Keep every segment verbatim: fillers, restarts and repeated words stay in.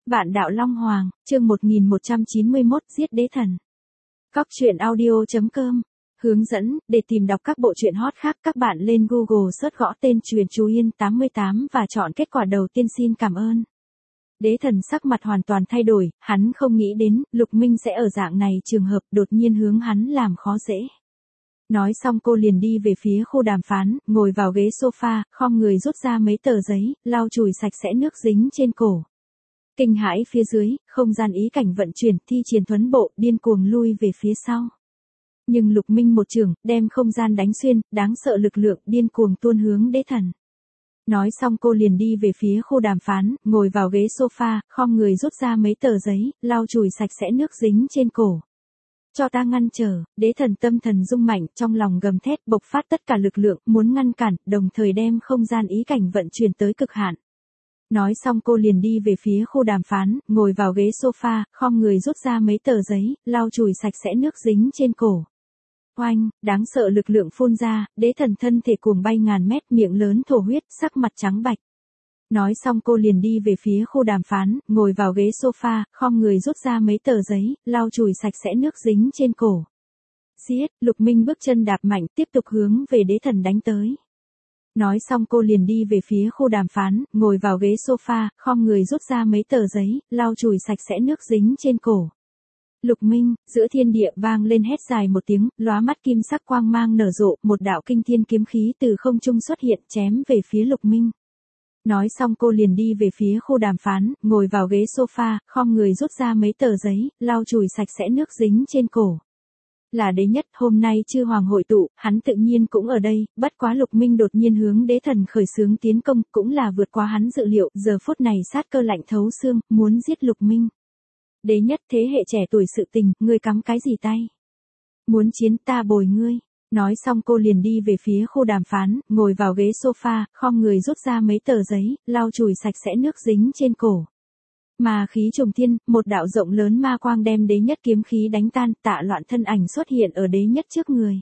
Vạn đạo Long Hoàng, chương một nghìn một trăm chín mươi mốt, giết đế thần. Cóc truyện audio chấm com. Hướng dẫn, để tìm đọc các bộ truyện hot khác các bạn lên Google search gõ tên Truyện Chú Yên tám mươi tám và chọn kết quả đầu tiên. Xin cảm ơn. Đế thần sắc mặt hoàn toàn thay đổi, hắn không nghĩ đến, Lục Minh sẽ ở dạng này trường hợp đột nhiên hướng hắn làm khó dễ. Nói xong cô liền đi về phía khu đàm phán, ngồi vào ghế sofa, khom người rút ra mấy tờ giấy, lau chùi sạch sẽ nước dính trên cổ. Kinh hãi phía dưới, không gian ý cảnh vận chuyển, thi triển thuấn bộ, điên cuồng lui về phía sau. Nhưng Lục Minh một trường, đem không gian đánh xuyên, đáng sợ lực lượng, điên cuồng tuôn hướng đế thần. Nói xong cô liền đi về phía khu đàm phán, ngồi vào ghế sofa, khom người rút ra mấy tờ giấy, lau chùi sạch sẽ nước dính trên cổ. Cho ta ngăn trở, đế thần tâm thần rung mạnh, trong lòng gầm thét, bộc phát tất cả lực lượng, muốn ngăn cản, đồng thời đem không gian ý cảnh vận chuyển tới cực hạn. Nói xong cô liền đi về phía khu đàm phán, ngồi vào ghế sofa, khom người rút ra mấy tờ giấy, lau chùi sạch sẽ nước dính trên cổ. Oanh, đáng sợ lực lượng phun ra, đế thần thân thể cuồng bay ngàn mét, miệng lớn thổ huyết, sắc mặt trắng bạch. Nói xong cô liền đi về phía khu đàm phán, ngồi vào ghế sofa, khom người rút ra mấy tờ giấy, lau chùi sạch sẽ nước dính trên cổ. Giết, Lục Minh bước chân đạp mạnh, tiếp tục hướng về đế thần đánh tới. Nói xong cô liền đi về phía khu đàm phán, ngồi vào ghế sofa, khom người rút ra mấy tờ giấy, lau chùi sạch sẽ nước dính trên cổ. Lục Minh, giữa thiên địa vang lên hét dài một tiếng, lóa mắt kim sắc quang mang nở rộ, một đạo kinh thiên kiếm khí từ không trung xuất hiện, chém về phía Lục Minh. Nói xong cô liền đi về phía khu đàm phán, ngồi vào ghế sofa, khom người rút ra mấy tờ giấy, lau chùi sạch sẽ nước dính trên cổ. Là đế nhất, hôm nay chư hoàng hội tụ, hắn tự nhiên cũng ở đây, bất quá Lục Minh đột nhiên hướng đế thần khởi xướng tiến công, cũng là vượt quá hắn dự liệu, giờ phút này sát cơ lạnh thấu xương, muốn giết Lục Minh. Đế nhất, thế hệ trẻ tuổi sự tình, ngươi cắm cái gì tay? Muốn chiến ta bồi ngươi. Nói xong cô liền đi về phía khu đàm phán, ngồi vào ghế sofa, khom người rút ra mấy tờ giấy, lau chùi sạch sẽ nước dính trên cổ. Mà khí trùng thiên, một đạo rộng lớn ma quang đem đế nhất kiếm khí đánh tan, Tạ Loạn thân ảnh xuất hiện ở đế nhất trước người.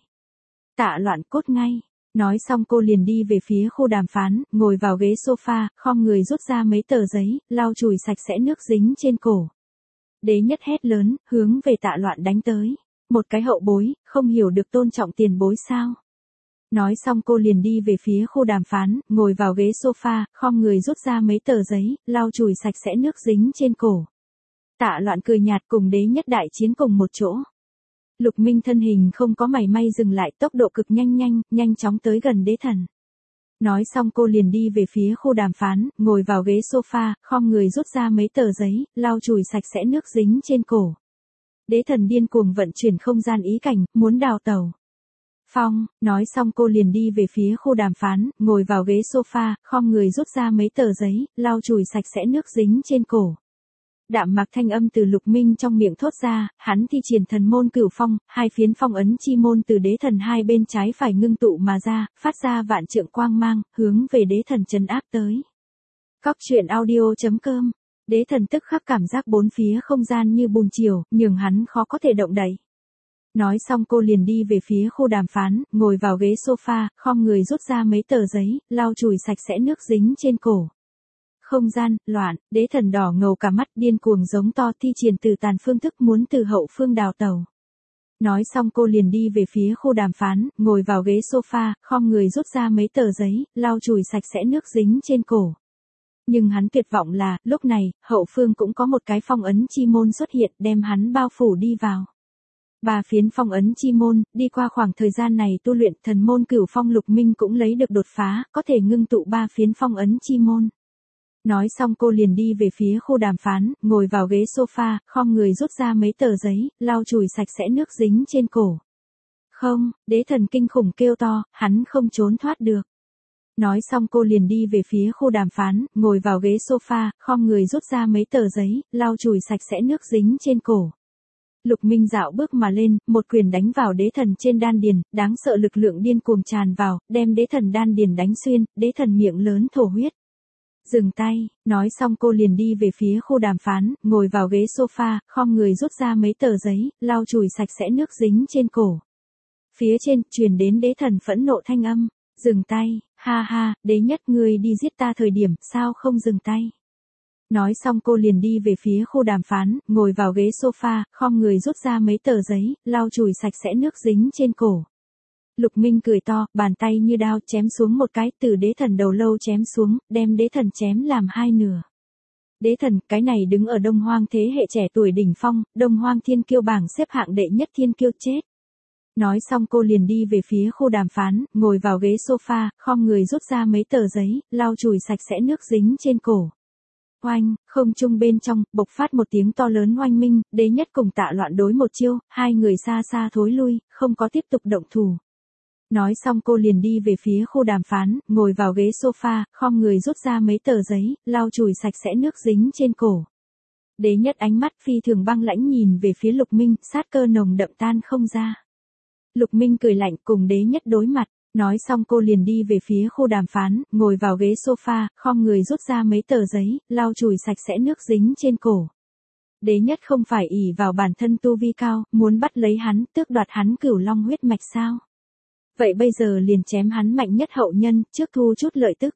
Tạ Loạn cốt ngay. Nói xong cô liền đi về phía khu đàm phán, ngồi vào ghế sofa, khom người rút ra mấy tờ giấy, lau chùi sạch sẽ nước dính trên cổ. Đế nhất hét lớn, hướng về Tạ Loạn đánh tới. Một cái hậu bối, không hiểu được tôn trọng tiền bối sao. Nói xong cô liền đi về phía khu đàm phán, ngồi vào ghế sofa, khom người rút ra mấy tờ giấy, lau chùi sạch sẽ nước dính trên cổ. Tạ Loạn cười nhạt, cùng đế nhất đại chiến cùng một chỗ. Lục Minh thân hình không có mảy may dừng lại, tốc độ cực nhanh nhanh, nhanh chóng tới gần đế thần. Nói xong cô liền đi về phía khu đàm phán, ngồi vào ghế sofa, khom người rút ra mấy tờ giấy, lau chùi sạch sẽ nước dính trên cổ. Đế thần điên cuồng vận chuyển không gian ý cảnh, muốn đào tẩu. Phong, nói xong cô liền đi về phía khu đàm phán, ngồi vào ghế sofa, khom người rút ra mấy tờ giấy, lau chùi sạch sẽ nước dính trên cổ. Đạm mạc thanh âm từ Lục Minh trong miệng thốt ra, hắn thi triển thần môn cửu phong, hai phiến phong ấn chi môn từ đế thần hai bên trái phải ngưng tụ mà ra, phát ra vạn trượng quang mang, hướng về đế thần trấn áp tới. Cóc truyện audio chấm com. Đế thần tức khắc cảm giác bốn phía không gian như bùn chiều, nhường hắn khó có thể động đậy. Nói xong cô liền đi về phía khu đàm phán, ngồi vào ghế sofa, khom người rút ra mấy tờ giấy, lau chùi sạch sẽ nước dính trên cổ. Không gian, loạn, đế thần đỏ ngầu cả mắt, điên cuồng giống to, thi triển từ tàn phương thức muốn từ hậu phương đào tẩu. Nói xong cô liền đi về phía khu đàm phán, ngồi vào ghế sofa, khom người rút ra mấy tờ giấy, lau chùi sạch sẽ nước dính trên cổ. Nhưng hắn tuyệt vọng là, lúc này, hậu phương cũng có một cái phong ấn chi môn xuất hiện, đem hắn bao phủ đi vào. Ba phiến phong ấn chi môn, đi qua khoảng thời gian này tu luyện thần môn cửu phong, Lục Minh cũng lấy được đột phá, có thể ngưng tụ ba phiến phong ấn chi môn. Nói xong cô liền đi về phía khu đàm phán, ngồi vào ghế sofa, khom người rút ra mấy tờ giấy, lau chùi sạch sẽ nước dính trên cổ. Không, đế thần kinh khủng kêu to, hắn không trốn thoát được. Nói xong cô liền đi về phía khu đàm phán, ngồi vào ghế sofa, khom người rút ra mấy tờ giấy, lau chùi sạch sẽ nước dính trên cổ. Lục Minh dạo bước mà lên, một quyền đánh vào đế thần trên đan điền, đáng sợ lực lượng điên cuồng tràn vào, đem đế thần đan điền đánh xuyên, đế thần miệng lớn thổ huyết. Dừng tay, nói xong cô liền đi về phía khu đàm phán, ngồi vào ghế sofa, khom người rút ra mấy tờ giấy, lau chùi sạch sẽ nước dính trên cổ. Phía trên, truyền đến đế thần phẫn nộ thanh âm. Dừng tay, ha ha, đế nhất ngươi đi giết ta thời điểm, sao không dừng tay? Nói xong cô liền đi về phía khu đàm phán, ngồi vào ghế sofa, khom người rút ra mấy tờ giấy, lau chùi sạch sẽ nước dính trên cổ. Lục Minh cười to, bàn tay như đao chém xuống một cái, từ đế thần đầu lâu chém xuống, đem đế thần chém làm hai nửa. Đế thần, cái này đứng ở Đông Hoang thế hệ trẻ tuổi đỉnh phong, Đông Hoang thiên kiêu bảng xếp hạng đệ nhất thiên kiêu chết. Nói xong cô liền đi về phía khu đàm phán, ngồi vào ghế sofa, khom người rút ra mấy tờ giấy, lau chùi sạch sẽ nước dính trên cổ. Oanh, không trung bên trong, bộc phát một tiếng to lớn oanh minh, đế nhất cùng Tạ Loạn đối một chiêu, hai người xa xa thối lui, không có tiếp tục động thủ. Nói xong cô liền đi về phía khu đàm phán, ngồi vào ghế sofa, khom người rút ra mấy tờ giấy, lau chùi sạch sẽ nước dính trên cổ. Đế nhất ánh mắt phi thường băng lãnh nhìn về phía Lục Minh, sát cơ nồng đậm tan không ra. Lục Minh cười lạnh cùng đế nhất đối mặt, nói xong cô liền đi về phía khu đàm phán, ngồi vào ghế sofa, khom người rút ra mấy tờ giấy, lau chùi sạch sẽ nước dính trên cổ. Đế nhất không phải ỷ vào bản thân tu vi cao, muốn bắt lấy hắn, tước đoạt hắn cửu long huyết mạch sao? Vậy bây giờ liền chém hắn mạnh nhất hậu nhân, trước thu chút lợi tức.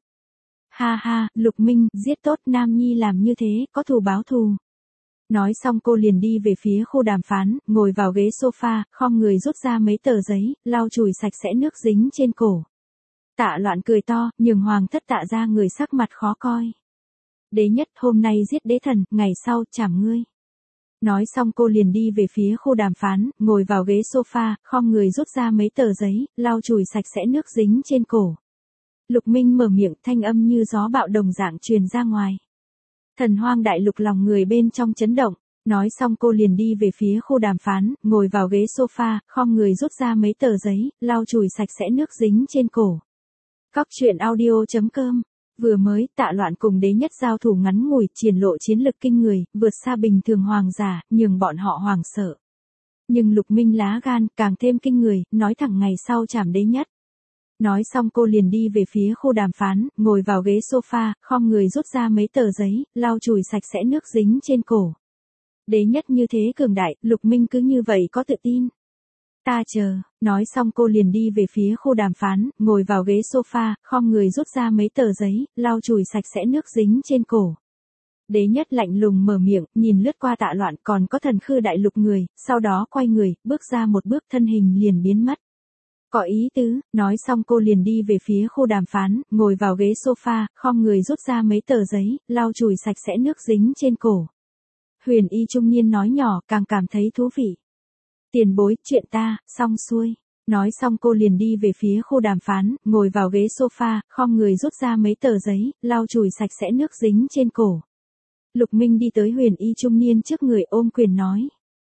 Ha ha, Lục Minh, giết tốt Nam Nhi làm như thế, có thù báo thù. Nói xong cô liền đi về phía khu đàm phán, ngồi vào ghế sofa, khom người rút ra mấy tờ giấy, lau chùi sạch sẽ nước dính trên cổ. Tạ Loạn cười to, nhường hoàng thất Tạ ra người sắc mặt khó coi. Đế nhất, hôm nay giết đế thần, ngày sau chảm ngươi. Nói xong cô liền đi về phía khu đàm phán, ngồi vào ghế sofa, khom người rút ra mấy tờ giấy, lau chùi sạch sẽ nước dính trên cổ. Lục Minh mở miệng, thanh âm như gió bạo đồng dạng truyền ra ngoài. Thần Hoang đại lục lòng người bên trong chấn động, nói xong cô liền đi về phía khu đàm phán, ngồi vào ghế sofa, khom người rút ra mấy tờ giấy, lau chùi sạch sẽ nước dính trên cổ. Cóc truyện audio chấm com. Vừa mới, Tạ Loạn cùng đế nhất giao thủ ngắn ngủi, triển lộ chiến lực kinh người, vượt xa bình thường hoàng giả, nhường bọn họ hoàng sợ. Nhưng Lục Minh lá gan càng thêm kinh người, nói thẳng ngày sau chảm đế nhất. Nói xong cô liền đi về phía khu đàm phán, ngồi vào ghế sofa, khom người rút ra mấy tờ giấy, lau chùi sạch sẽ nước dính trên cổ. Đế nhất như thế cường đại, Lục Minh cứ như vậy có tự tin. Ta chờ, nói xong cô liền đi về phía khu đàm phán, ngồi vào ghế sofa, khom người rút ra mấy tờ giấy, lau chùi sạch sẽ nước dính trên cổ. Đế nhất lạnh lùng mở miệng, nhìn lướt qua Tạ Loạn còn có Thần Khư đại lục người, sau đó quay người, bước ra một bước thân hình liền biến mất. Có ý tứ, nói xong cô liền đi về phía khu đàm phán, ngồi vào ghế sofa, khom người rút ra mấy tờ giấy, lau chùi sạch sẽ nước dính trên cổ. Huyền y trung niên nói nhỏ, càng cảm thấy thú vị. Tiền bối, chuyện ta, xong xuôi. Nói xong cô liền đi về phía khu đàm phán, ngồi vào ghế sofa, khom người rút ra mấy tờ giấy, lau chùi sạch sẽ nước dính trên cổ. Lục Minh đi tới huyền y trung niên trước người ôm quyền nói.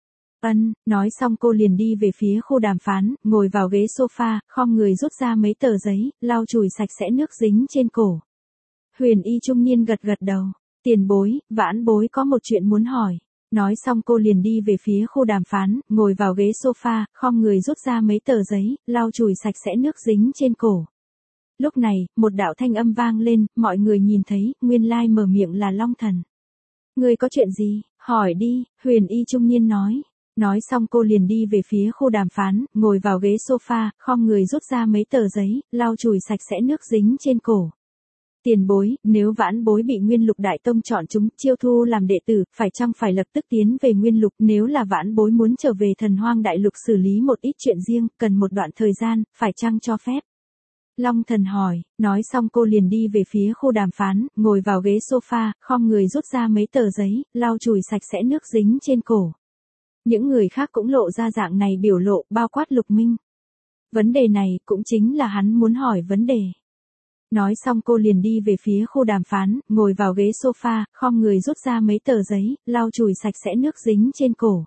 Ân, nói xong cô liền đi về phía khu đàm phán, ngồi vào ghế sofa, khom người rút ra mấy tờ giấy, lau chùi sạch sẽ nước dính trên cổ. Huyền y trung niên gật gật đầu. Tiền bối, vãn bối có một chuyện muốn hỏi. Nói xong cô liền đi về phía khu đàm phán, ngồi vào ghế sofa, khom người rút ra mấy tờ giấy, lau chùi sạch sẽ nước dính trên cổ. Lúc này, một đạo thanh âm vang lên, mọi người nhìn thấy, nguyên lai mở miệng là Long Thần. Ngươi có chuyện gì, hỏi đi, huyền y trung niên nói. Nói xong cô liền đi về phía khu đàm phán, ngồi vào ghế sofa, khom người rút ra mấy tờ giấy, lau chùi sạch sẽ nước dính trên cổ. Tiền bối, nếu vãn bối bị Nguyên Lục Đại Tông chọn chúng, chiêu thu làm đệ tử, phải chăng phải lập tức tiến về Nguyên Lục, nếu là vãn bối muốn trở về Thần Hoang Đại Lục xử lý một ít chuyện riêng, cần một đoạn thời gian, phải chăng cho phép? Long Thần hỏi, nói xong cô liền đi về phía khu đàm phán, ngồi vào ghế sofa, khom người rút ra mấy tờ giấy, lau chùi sạch sẽ nước dính trên cổ. Những người khác cũng lộ ra dạng này biểu lộ, bao quát Lục Minh. Vấn đề này cũng chính là hắn muốn hỏi vấn đề. Nói xong cô liền đi về phía khu đàm phán, ngồi vào ghế sofa, khom người rút ra mấy tờ giấy, lau chùi sạch sẽ nước dính trên cổ.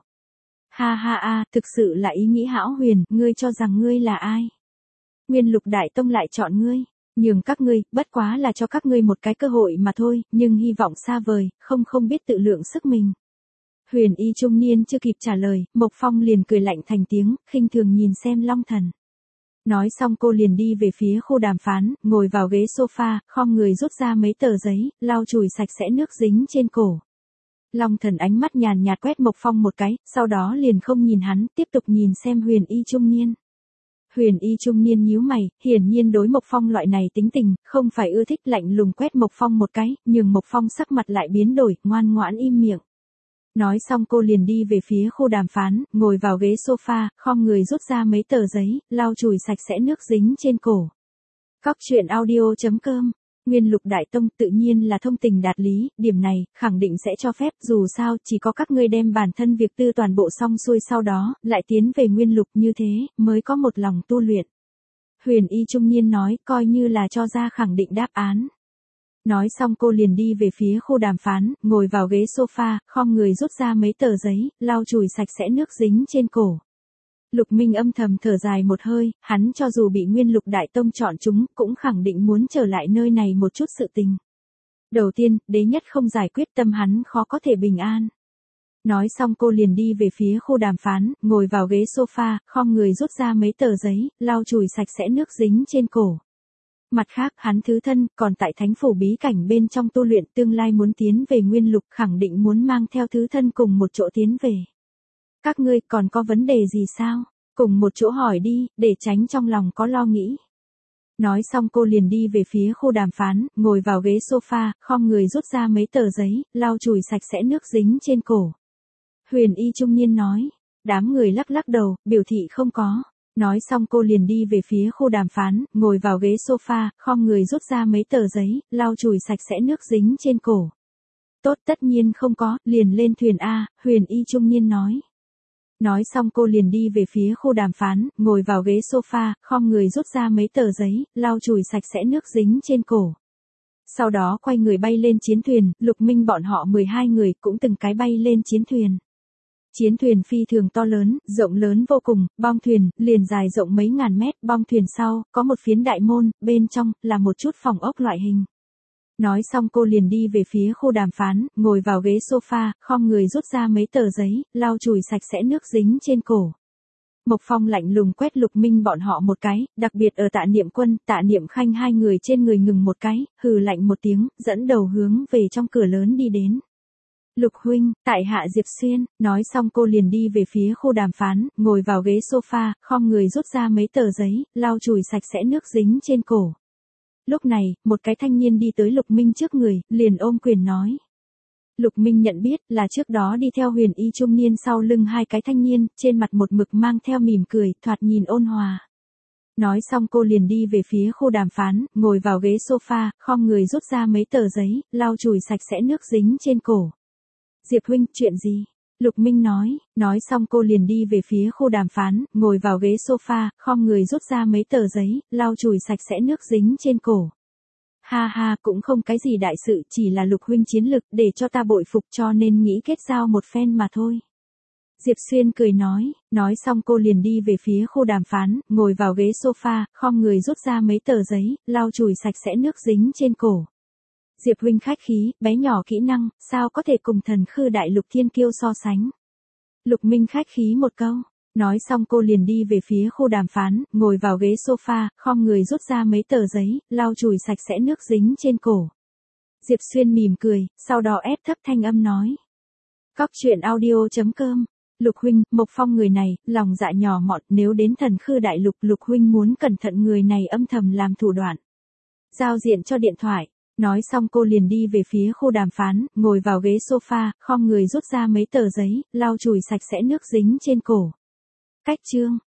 Ha ha a, thực sự là ý nghĩ hão huyền, ngươi cho rằng ngươi là ai? Nguyên Lục Đại Tông lại chọn ngươi, nhường các ngươi, bất quá là cho các ngươi một cái cơ hội mà thôi, nhưng hy vọng xa vời, không không biết tự lượng sức mình. Huyền y trung niên chưa kịp trả lời, Mộc Phong liền cười lạnh thành tiếng, khinh thường nhìn xem Long Thần. Nói xong cô liền đi về phía khu đàm phán, ngồi vào ghế sofa, khom người rút ra mấy tờ giấy, lau chùi sạch sẽ nước dính trên cổ. Long Thần ánh mắt nhàn nhạt quét Mộc Phong một cái, sau đó liền không nhìn hắn, tiếp tục nhìn xem huyền y trung niên. Huyền y trung niên nhíu mày, hiển nhiên đối Mộc Phong loại này tính tình, không phải ưa thích, lạnh lùng quét Mộc Phong một cái, nhưng Mộc Phong sắc mặt lại biến đổi, ngoan ngoãn im miệng. Nói xong cô liền đi về phía khu đàm phán, ngồi vào ghế sofa, khom người rút ra mấy tờ giấy, lau chùi sạch sẽ nước dính trên cổ. Cóc truyện audio chấm com. Nguyên Lục Đại Tông tự nhiên là thông tình đạt lý, điểm này, khẳng định sẽ cho phép, dù sao, chỉ có các ngươi đem bản thân việc tư toàn bộ xong xuôi sau đó, lại tiến về Nguyên Lục như thế, mới có một lòng tu luyện. Huyền y trung niên nói, coi như là cho ra khẳng định đáp án. Nói xong cô liền đi về phía khu đàm phán, ngồi vào ghế sofa, khom người rút ra mấy tờ giấy, lau chùi sạch sẽ nước dính trên cổ. Lục Minh âm thầm thở dài một hơi, hắn cho dù bị Nguyên Lục Đại Tông chọn chúng, cũng khẳng định muốn trở lại nơi này một chút sự tình. Đầu tiên, đế nhất không giải quyết tâm hắn khó có thể bình an. Nói xong cô liền đi về phía khu đàm phán, ngồi vào ghế sofa, khom người rút ra mấy tờ giấy, lau chùi sạch sẽ nước dính trên cổ. Mặt khác, hắn thứ thân, còn tại thánh phủ bí cảnh bên trong tu luyện, tương lai muốn tiến về Nguyên Lục, khẳng định muốn mang theo thứ thân cùng một chỗ tiến về. Các ngươi còn có vấn đề gì sao? Cùng một chỗ hỏi đi, để tránh trong lòng có lo nghĩ. Nói xong cô liền đi về phía khu đàm phán, ngồi vào ghế sofa, khom người rút ra mấy tờ giấy, lau chùi sạch sẽ nước dính trên cổ. Huyền y trung niên nói, đám người lắc lắc đầu, biểu thị không có. Nói xong cô liền đi về phía khu đàm phán, ngồi vào ghế sofa, khom người rút ra mấy tờ giấy, lau chùi sạch sẽ nước dính trên cổ. Tốt, tất nhiên không có, liền lên thuyền A, huyền y trung niên nói. Nói xong cô liền đi về phía khu đàm phán, ngồi vào ghế sofa, khom người rút ra mấy tờ giấy, lau chùi sạch sẽ nước dính trên cổ. Sau đó quay người bay lên chiến thuyền, Lục Minh bọn họ mười hai người cũng từng cái bay lên chiến thuyền. Chiến thuyền phi thường to lớn, rộng lớn vô cùng, bong thuyền, liền dài rộng mấy ngàn mét, bong thuyền sau, có một phiến đại môn, bên trong, là một chút phòng ốc loại hình. Nói xong cô liền đi về phía khu đàm phán, ngồi vào ghế sofa, khom người rút ra mấy tờ giấy, lau chùi sạch sẽ nước dính trên cổ. Mộc Phong lạnh lùng quét Lục Minh bọn họ một cái, đặc biệt ở Tạ Niệm Quân, Tạ Niệm Khanh hai người trên người ngừng một cái, hừ lạnh một tiếng, dẫn đầu hướng về trong cửa lớn đi đến. Lục huynh, tại hạ Diệp Xuyên, nói xong cô liền đi về phía khu đàm phán, ngồi vào ghế sofa, khom người rút ra mấy tờ giấy, lau chùi sạch sẽ nước dính trên cổ. Lúc này, một cái thanh niên đi tới Lục Minh trước người, liền ôm quyền nói. Lục Minh nhận biết là trước đó đi theo huyền y trung niên sau lưng hai cái thanh niên, trên mặt một mực mang theo mỉm cười, thoạt nhìn ôn hòa. Nói xong cô liền đi về phía khu đàm phán, ngồi vào ghế sofa, khom người rút ra mấy tờ giấy, lau chùi sạch sẽ nước dính trên cổ. Diệp huynh, chuyện gì? Lục Minh nói, nói xong cô liền đi về phía khu đàm phán, ngồi vào ghế sofa, khom người rút ra mấy tờ giấy, lau chùi sạch sẽ nước dính trên cổ. Ha ha, cũng không cái gì đại sự, chỉ là Lục huynh chiến lực, để cho ta bội phục cho nên nghĩ kết giao một phen mà thôi. Diệp Xuyên cười nói, nói xong cô liền đi về phía khu đàm phán, ngồi vào ghế sofa, khom người rút ra mấy tờ giấy, lau chùi sạch sẽ nước dính trên cổ. Diệp huynh khách khí, bé nhỏ kỹ năng, sao có thể cùng thần khư đại lục thiên kiêu so sánh. Lục Minh khách khí một câu, nói xong cô liền đi về phía khu đàm phán, ngồi vào ghế sofa, khom người rút ra mấy tờ giấy, lau chùi sạch sẽ nước dính trên cổ. Diệp Xuyên mỉm cười, sau đó ép thấp thanh âm nói. Cóc truyện audio chấm com. Lục huynh, Mộc Phong người này, lòng dạ nhỏ mọn, nếu đến thần khư đại lục, Lục huynh muốn cẩn thận người này âm thầm làm thủ đoạn. Giao diện cho điện thoại. Nói xong cô liền đi về phía khu đàm phán, ngồi vào ghế sofa, khom người rút ra mấy tờ giấy, lau chùi sạch sẽ nước dính trên cổ. Cách chương.